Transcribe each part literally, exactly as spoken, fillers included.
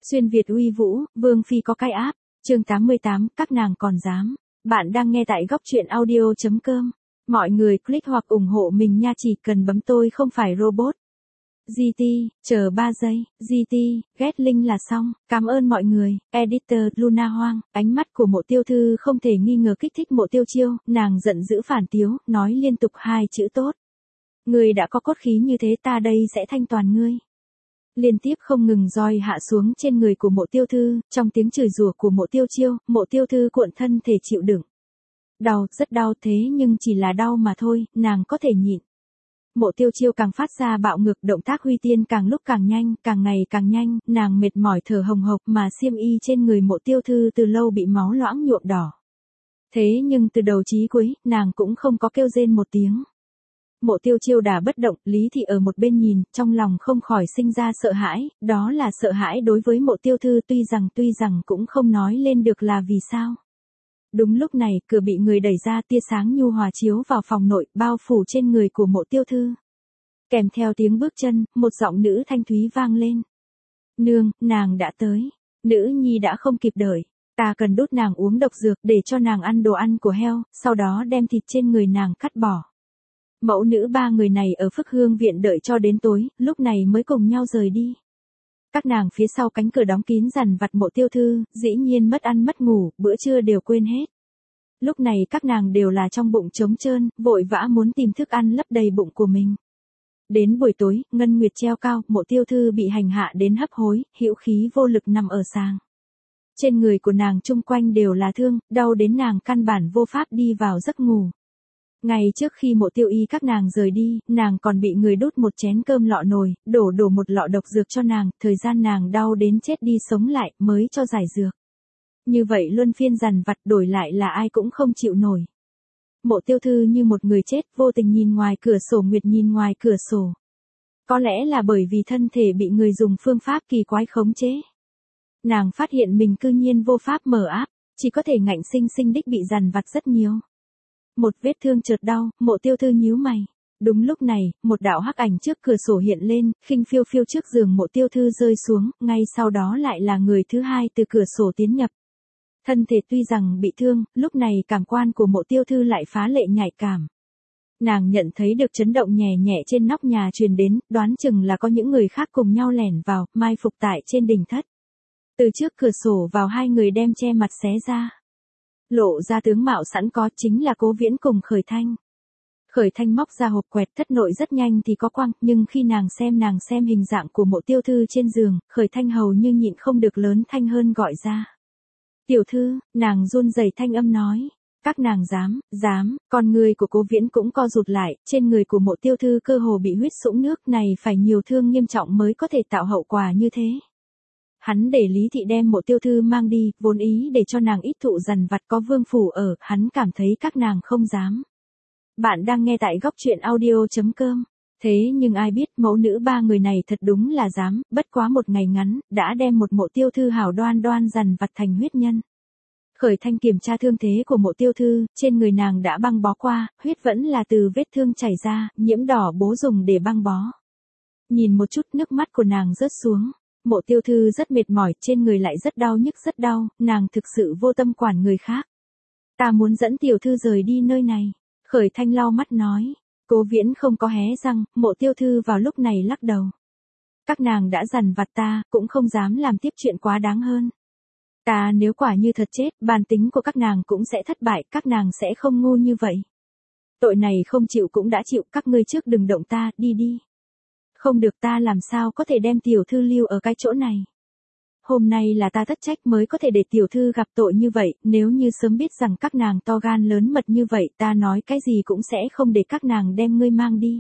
Xuyên Việt uy vũ, Vương Phi có cái áp, chương tám mươi tám, các nàng còn dám. Bạn đang nghe tại góc truyện audio chấm com. Mọi người click hoặc ủng hộ mình nha, chỉ cần bấm tôi không phải robot. giê tê, chờ ba giây, giê tê, ghét link là xong, cảm ơn mọi người. Editor Luna Hoang, ánh mắt của Mộ Tiêu Thư không thể nghi ngờ kích thích Mộ Tiêu Chiêu, nàng giận dữ phản tiếu, nói liên tục hai chữ tốt. Ngươi đã có cốt khí như thế, ta đây sẽ thanh toàn ngươi. Liên tiếp không ngừng roi hạ xuống trên người của Mộ Tiêu Thư, trong tiếng chửi rủa của Mộ Tiêu Chiêu, Mộ Tiêu Thư cuộn thân thể chịu đựng. Đau, rất đau, thế nhưng chỉ là đau mà thôi, nàng có thể nhịn. Mộ Tiêu Chiêu càng phát ra bạo ngược, động tác huy tiên càng lúc càng nhanh, càng ngày càng nhanh, nàng mệt mỏi thở hồng hộc mà xiêm y trên người Mộ Tiêu Thư từ lâu bị máu loãng nhuộm đỏ. Thế nhưng từ đầu chí cuối, nàng cũng không có kêu rên một tiếng. Mộ Tiêu Chiêu đã bất động, Lý Thị ở một bên nhìn, trong lòng không khỏi sinh ra sợ hãi, đó là sợ hãi đối với Mộ Tiêu Thư, tuy rằng tuy rằng cũng không nói lên được là vì sao. Đúng lúc này, cửa bị người đẩy ra, tia sáng nhu hòa chiếu vào phòng nội, bao phủ trên người của Mộ Tiêu Thư. Kèm theo tiếng bước chân, một giọng nữ thanh thúy vang lên. Nương, nàng đã tới. Nữ nhi đã không kịp đợi. Ta cần đút nàng uống độc dược để cho nàng ăn đồ ăn của heo, sau đó đem thịt trên người nàng cắt bỏ. Mẫu nữ ba người này ở Phước Hương viện đợi cho đến tối, lúc này mới cùng nhau rời đi. Các nàng phía sau cánh cửa đóng kín dằn vặt Mộ Tiêu Thư, dĩ nhiên mất ăn mất ngủ, bữa trưa đều quên hết. Lúc này các nàng đều là trong bụng trống trơn, vội vã muốn tìm thức ăn lấp đầy bụng của mình. Đến buổi tối, ngân nguyệt treo cao, Mộ Tiêu Thư bị hành hạ đến hấp hối, hữu khí vô lực nằm ở sàng. Trên người của nàng chung quanh đều là thương, đau đến nàng căn bản vô pháp đi vào giấc ngủ. Ngay trước khi Mộ Tiêu Y các nàng rời đi, nàng còn bị người đút một chén cơm lọ nồi, đổ đổ một lọ độc dược cho nàng, thời gian nàng đau đến chết đi sống lại, mới cho giải dược. Như vậy luân phiên dằn vặt, đổi lại là ai cũng không chịu nổi. Mộ Tiêu Thư như một người chết, vô tình nhìn ngoài cửa sổ, nguyệt nhìn ngoài cửa sổ. Có lẽ là bởi vì thân thể bị người dùng phương pháp kỳ quái khống chế. Nàng phát hiện mình cư nhiên vô pháp mở áp, chỉ có thể ngạnh sinh sinh đích bị dằn vặt rất nhiều. Một vết thương chợt đau, Mộ Tiêu Thư nhíu mày. Đúng lúc này, một đạo hắc ảnh trước cửa sổ hiện lên, khinh phiêu phiêu trước giường Mộ Tiêu Thư rơi xuống, ngay sau đó lại là người thứ hai từ cửa sổ tiến nhập. Thân thể tuy rằng bị thương, lúc này cảm quan của Mộ Tiêu Thư lại phá lệ nhạy cảm. Nàng nhận thấy được chấn động nhẹ nhẹ trên nóc nhà truyền đến, đoán chừng là có những người khác cùng nhau lẻn vào, mai phục tại trên đỉnh thất. Từ trước cửa sổ vào hai người đem che mặt xé ra. Lộ ra tướng mạo sẵn có, chính là Cố Viễn cùng Khởi Thanh. Khởi Thanh móc ra hộp quẹt, thất nội rất nhanh thì có quang, nhưng khi nàng xem nàng xem hình dạng của Mộ Tiêu Thư trên giường, Khởi Thanh hầu như nhịn không được lớn thanh hơn gọi ra. Tiểu thư, nàng run rẩy thanh âm nói. Các nàng dám, dám, con người của Cố Viễn cũng co rụt lại, trên người của Mộ Tiêu Thư cơ hồ bị huyết sũng nước, này phải nhiều thương nghiêm trọng mới có thể tạo hậu quả như thế. Hắn để Lý Thị đem Mộ Tiêu Thư mang đi, vốn ý để cho nàng ít thụ dằn vặt, có vương phủ ở, hắn cảm thấy các nàng không dám. Bạn đang nghe tại góc truyện audio chấm com. Thế nhưng ai biết mẫu nữ ba người này thật đúng là dám, bất quá một ngày ngắn, đã đem một Mộ Tiêu Thư hảo đoan đoan dằn vặt thành huyết nhân. Khởi Thanh kiểm tra thương thế của Mộ Tiêu Thư, trên người nàng đã băng bó qua, huyết vẫn là từ vết thương chảy ra, nhiễm đỏ bố dùng để băng bó. Nhìn một chút, nước mắt của nàng rớt xuống. Mộ Tiêu Thư rất mệt mỏi, trên người lại rất đau nhức rất đau, nàng thực sự vô tâm quản người khác. Ta muốn dẫn tiểu thư rời đi nơi này. Khởi Thanh lau mắt nói. Cố Viễn không có hé răng, Mộ Tiêu Thư vào lúc này lắc đầu. Các nàng đã dằn vặt ta, cũng không dám làm tiếp chuyện quá đáng hơn. Ta nếu quả như thật chết, bản tính của các nàng cũng sẽ thất bại, các nàng sẽ không ngu như vậy. Tội này không chịu cũng đã chịu, các ngươi trước đừng động ta, đi đi. Không được, ta làm sao có thể đem tiểu thư lưu ở cái chỗ này. Hôm nay là ta thất trách mới có thể để tiểu thư gặp tội như vậy, nếu như sớm biết rằng các nàng to gan lớn mật như vậy, ta nói cái gì cũng sẽ không để các nàng đem ngươi mang đi.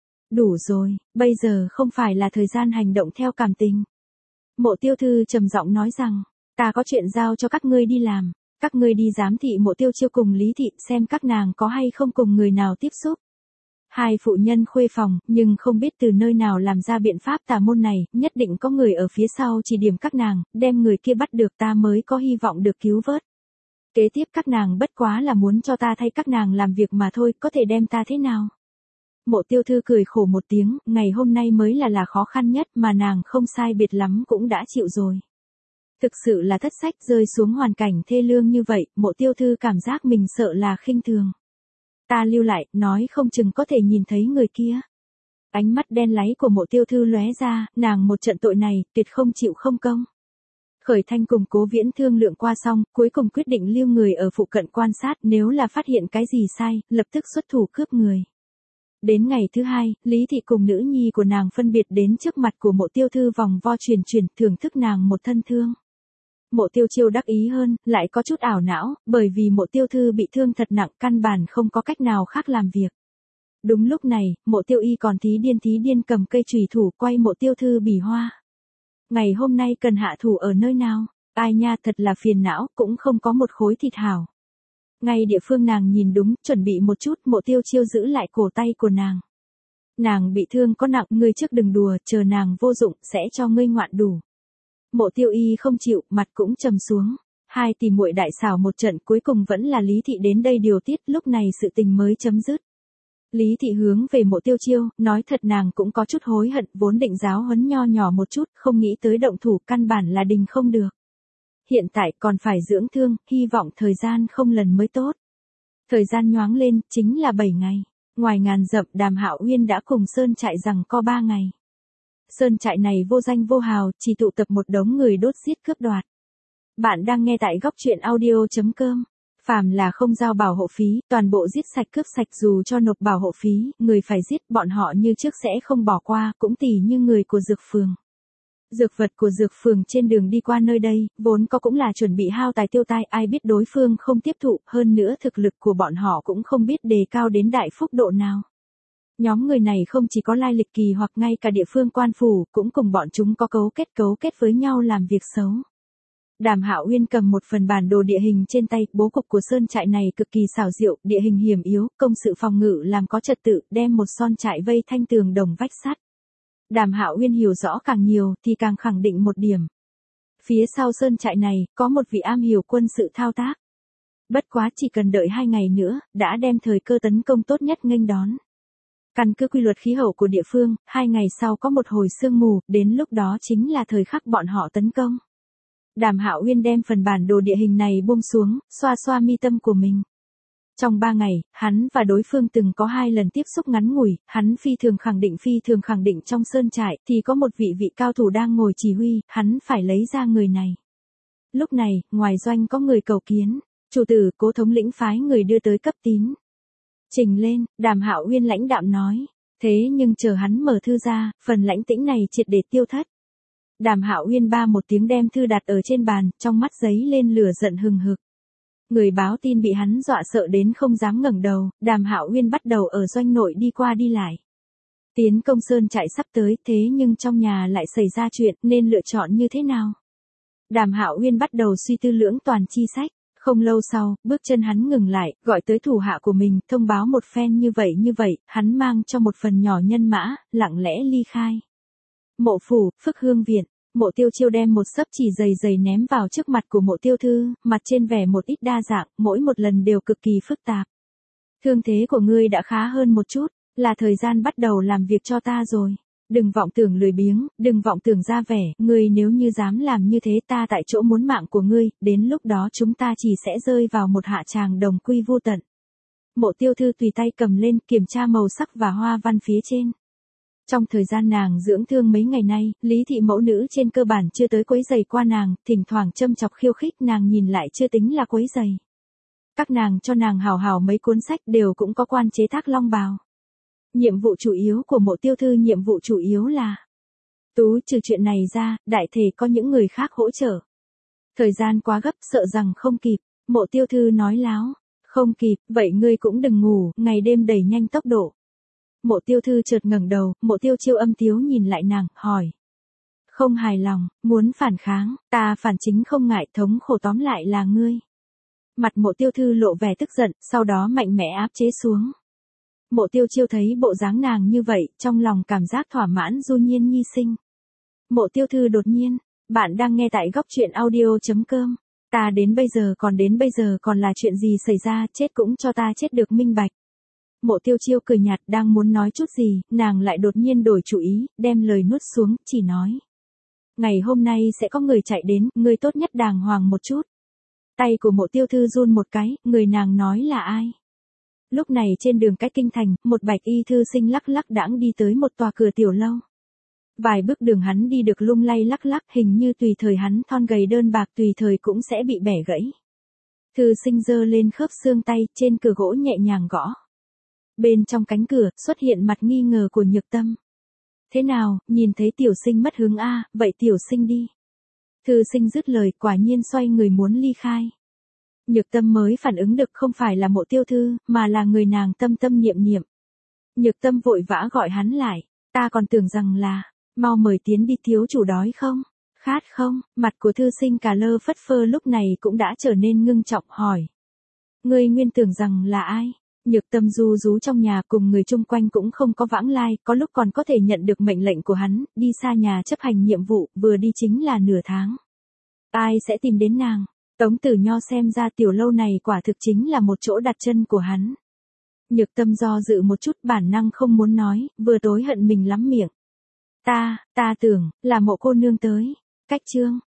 Đủ rồi, bây giờ không phải là thời gian hành động theo cảm tình. Mộ Tiêu Thư trầm giọng nói rằng, ta có chuyện giao cho các ngươi đi làm, các ngươi đi giám thị Mộ Tiêu Chiêu cùng Lý Thị, xem các nàng có hay không cùng người nào tiếp xúc. Hai phụ nhân khuê phòng, nhưng không biết từ nơi nào làm ra biện pháp tà môn này, nhất định có người ở phía sau chỉ điểm các nàng, đem người kia bắt được ta mới có hy vọng được cứu vớt. Kế tiếp các nàng bất quá là muốn cho ta thay các nàng làm việc mà thôi, có thể đem ta thế nào. Mộ Tiêu Thư cười khổ một tiếng, ngày hôm nay mới là là khó khăn nhất mà nàng không sai biệt lắm cũng đã chịu rồi. Thực sự là thất sách, rơi xuống hoàn cảnh thê lương như vậy, Mộ Tiêu Thư cảm giác mình sợ là khinh thường. Ta lưu lại, nói không chừng có thể nhìn thấy người kia. Ánh mắt đen láy của Mộ Tiêu Thư lóe ra, nàng một trận tội này, tuyệt không chịu không công. Khởi Thanh cùng Cố Viễn thương lượng qua xong, cuối cùng quyết định lưu người ở phụ cận quan sát, nếu là phát hiện cái gì sai, lập tức xuất thủ cướp người. Đến ngày thứ hai, Lý Thị cùng nữ nhi của nàng phân biệt đến trước mặt của Mộ Tiêu Thư vòng vo truyền truyền, thưởng thức nàng một thân thương. Mộ Tiêu Chiêu đắc ý hơn, lại có chút ảo não, bởi vì Mộ Tiêu Thư bị thương thật nặng, căn bản không có cách nào khác làm việc. Đúng lúc này, Mộ Tiêu Y còn thí điên thí điên cầm cây chùy thủ quay Mộ Tiêu Thư bỉ hoa. Ngày hôm nay cần hạ thủ ở nơi nào? Ai nha, thật là phiền não, cũng không có một khối thịt hảo. Ngay địa phương nàng nhìn đúng, chuẩn bị một chút, Mộ Tiêu Chiêu giữ lại cổ tay của nàng. Nàng bị thương có nặng, ngươi trước đừng đùa, chờ nàng vô dụng, sẽ cho ngươi ngoạn đủ. Mộ Tiêu Y không chịu, mặt cũng trầm xuống. Hai tỷ muội đại xảo một trận, cuối cùng vẫn là Lý Thị đến đây điều tiết, lúc này sự tình mới chấm dứt. Lý Thị hướng về Mộ Tiêu Chiêu, nói thật nàng cũng có chút hối hận, vốn định giáo huấn nho nhỏ một chút, không nghĩ tới động thủ, căn bản là đình không được. Hiện tại còn phải dưỡng thương, hy vọng thời gian không lần mới tốt. Thời gian nhoáng lên, chính là bảy ngày. Ngoài ngàn dặm, Đàm Hạo Uyên đã cùng Sơn Trại rằng co ba ngày. Sơn Trại này vô danh vô hào, chỉ tụ tập một đống người đốt giết cướp đoạt. Bạn đang nghe tại góc truyện audio chấm com. Phàm là không giao bảo hộ phí, toàn bộ giết sạch cướp sạch, dù cho nộp bảo hộ phí, người phải giết, bọn họ như trước sẽ không bỏ qua, cũng tỉ như người của Dược Phường. Dược vật của Dược Phường trên đường đi qua nơi đây, vốn có cũng là chuẩn bị hao tài tiêu tai, ai biết đối phương không tiếp thụ, hơn nữa thực lực của bọn họ cũng không biết đề cao đến đại phúc độ nào. Nhóm người này không chỉ có lai lịch kỳ hoặc ngay cả địa phương quan phủ, cũng cùng bọn chúng có cấu kết cấu kết với nhau làm việc xấu. Đàm Hạo Uyên cầm một phần bản đồ địa hình trên tay, bố cục của sơn trại này cực kỳ xảo diệu, địa hình hiểm yếu, công sự phòng ngự làm có trật tự, đem một son trại vây thanh tường đồng vách sắt. Đàm Hạo Uyên hiểu rõ càng nhiều thì càng khẳng định một điểm. Phía sau sơn trại này, có một vị am hiểu quân sự thao tác. Bất quá chỉ cần đợi hai ngày nữa, đã đem thời cơ tấn công tốt nhất nghênh đón. Căn cứ quy luật khí hậu của địa phương, hai ngày sau có một hồi sương mù, đến lúc đó chính là thời khắc bọn họ tấn công. Đàm Hạo Uyên đem phần bản đồ địa hình này buông xuống, xoa xoa mi tâm của mình. Trong ba ngày, hắn và đối phương từng có hai lần tiếp xúc ngắn ngủi, hắn phi thường khẳng định phi thường khẳng định trong sơn trại thì có một vị vị cao thủ đang ngồi chỉ huy, hắn phải lấy ra người này. Lúc này, ngoài doanh có người cầu kiến, chủ tử Cố thống lĩnh phái người đưa tới cấp tín. Trình lên, Đàm Hạo Uyên lãnh đạm nói, thế nhưng chờ hắn mở thư ra, phần lãnh tĩnh này triệt để tiêu thất. Đàm Hạo Uyên ba một tiếng đem thư đặt ở trên bàn, trong mắt giấy lên lửa giận hừng hực. Người báo tin bị hắn dọa sợ đến không dám ngẩng đầu, Đàm Hạo Uyên bắt đầu ở doanh nội đi qua đi lại. Tiến công sơn trại sắp tới, thế nhưng trong nhà lại xảy ra chuyện, nên lựa chọn như thế nào? Đàm Hạo Uyên bắt đầu suy tư lưỡng toàn chi sách. Không lâu sau, bước chân hắn ngừng lại, gọi tới thủ hạ của mình, thông báo một phen như vậy như vậy, hắn mang cho một phần nhỏ nhân mã, lặng lẽ ly khai. Mộ phủ, Phước Hương viện, Mộ Tiêu Chiêu đem một sấp chỉ dày dày ném vào trước mặt của Mộ Tiêu Thư, mặt trên vẻ một ít đa dạng, mỗi một lần đều cực kỳ phức tạp. Thương thế của ngươi đã khá hơn một chút, là thời gian bắt đầu làm việc cho ta rồi. Đừng vọng tưởng lười biếng, đừng vọng tưởng ra vẻ, ngươi nếu như dám làm như thế ta tại chỗ muốn mạng của ngươi, đến lúc đó chúng ta chỉ sẽ rơi vào một hạ tràng đồng quy vô tận. Mộ Tiêu Thư tùy tay cầm lên, kiểm tra màu sắc và hoa văn phía trên. Trong thời gian nàng dưỡng thương mấy ngày nay, Lý Thị mẫu nữ trên cơ bản chưa tới quấy giày qua nàng, thỉnh thoảng châm chọc khiêu khích nàng nhìn lại chưa tính là quấy giày. Các nàng cho nàng hào hào mấy cuốn sách đều cũng có quan chế tác long bào. Nhiệm vụ chủ yếu của Mộ Tiêu Thư nhiệm vụ chủ yếu là tú trừ chuyện này ra, đại thể có những người khác hỗ trợ. Thời gian quá gấp sợ rằng không kịp, Mộ Tiêu Thư nói láo, không kịp, vậy ngươi cũng đừng ngủ, ngày đêm đẩy nhanh tốc độ. Mộ Tiêu Thư chợt ngẩng đầu, Mộ Tiêu Chiêu âm tiếu nhìn lại nàng, hỏi. Không hài lòng, muốn phản kháng, ta phản chính không ngại, thống khổ tóm lại là ngươi. Mặt Mộ Tiêu Thư lộ vẻ tức giận, sau đó mạnh mẽ áp chế xuống. Mộ Tiêu Chiêu thấy bộ dáng nàng như vậy, trong lòng cảm giác thỏa mãn du nhiên nhi sinh. Mộ Tiêu Thư đột nhiên, bạn đang nghe tại góc truyện audio chấm com. Ta đến bây giờ còn đến bây giờ còn là chuyện gì xảy ra, chết cũng cho ta chết được minh bạch. Mộ Tiêu Chiêu cười nhạt đang muốn nói chút gì, nàng lại đột nhiên đổi chủ ý, đem lời nuốt xuống, chỉ nói. ngày hôm nay sẽ có người chạy đến, ngươi tốt nhất đàng hoàng một chút. Tay của Mộ Tiêu Thư run một cái, người nàng nói là ai? Lúc này trên đường cách kinh thành, một bạch y thư sinh lắc lắc đãng đi tới một tòa cửa tiểu lâu. Vài bước đường hắn đi được lung lay lắc lắc, hình như tùy thời hắn thon gầy đơn bạc tùy thời cũng sẽ bị bẻ gãy. Thư sinh giơ lên khớp xương tay, trên cửa gỗ nhẹ nhàng gõ. Bên trong cánh cửa, xuất hiện mặt nghi ngờ của Nhược Tâm. Thế nào, nhìn thấy tiểu sinh mất hứng a, vậy tiểu sinh đi. Thư sinh dứt lời, quả nhiên xoay người muốn ly khai. Nhược Tâm mới phản ứng được không phải là Mộ Tiêu Thư, mà là người nàng tâm tâm niệm niệm. Nhược Tâm vội vã gọi hắn lại, ta còn tưởng rằng là, mau mời tiến đi, thiếu chủ đói không? Khát không? Mặt của thư sinh cà lơ phất phơ lúc này cũng đã trở nên ngưng trọng hỏi. Ngươi nguyên tưởng rằng là ai? Nhược Tâm du rú trong nhà cùng người chung quanh cũng không có vãng lai, có lúc còn có thể nhận được mệnh lệnh của hắn, đi xa nhà chấp hành nhiệm vụ, vừa đi chính là nửa tháng. Ai sẽ tìm đến nàng? Tống Tử Nho xem ra tiểu lâu này quả thực chính là một chỗ đặt chân của hắn. Nhược Tâm do dự một chút, bản năng không muốn nói, vừa tối hận mình lắm miệng. Ta, ta tưởng, là Mộ cô nương tới. Cách chương,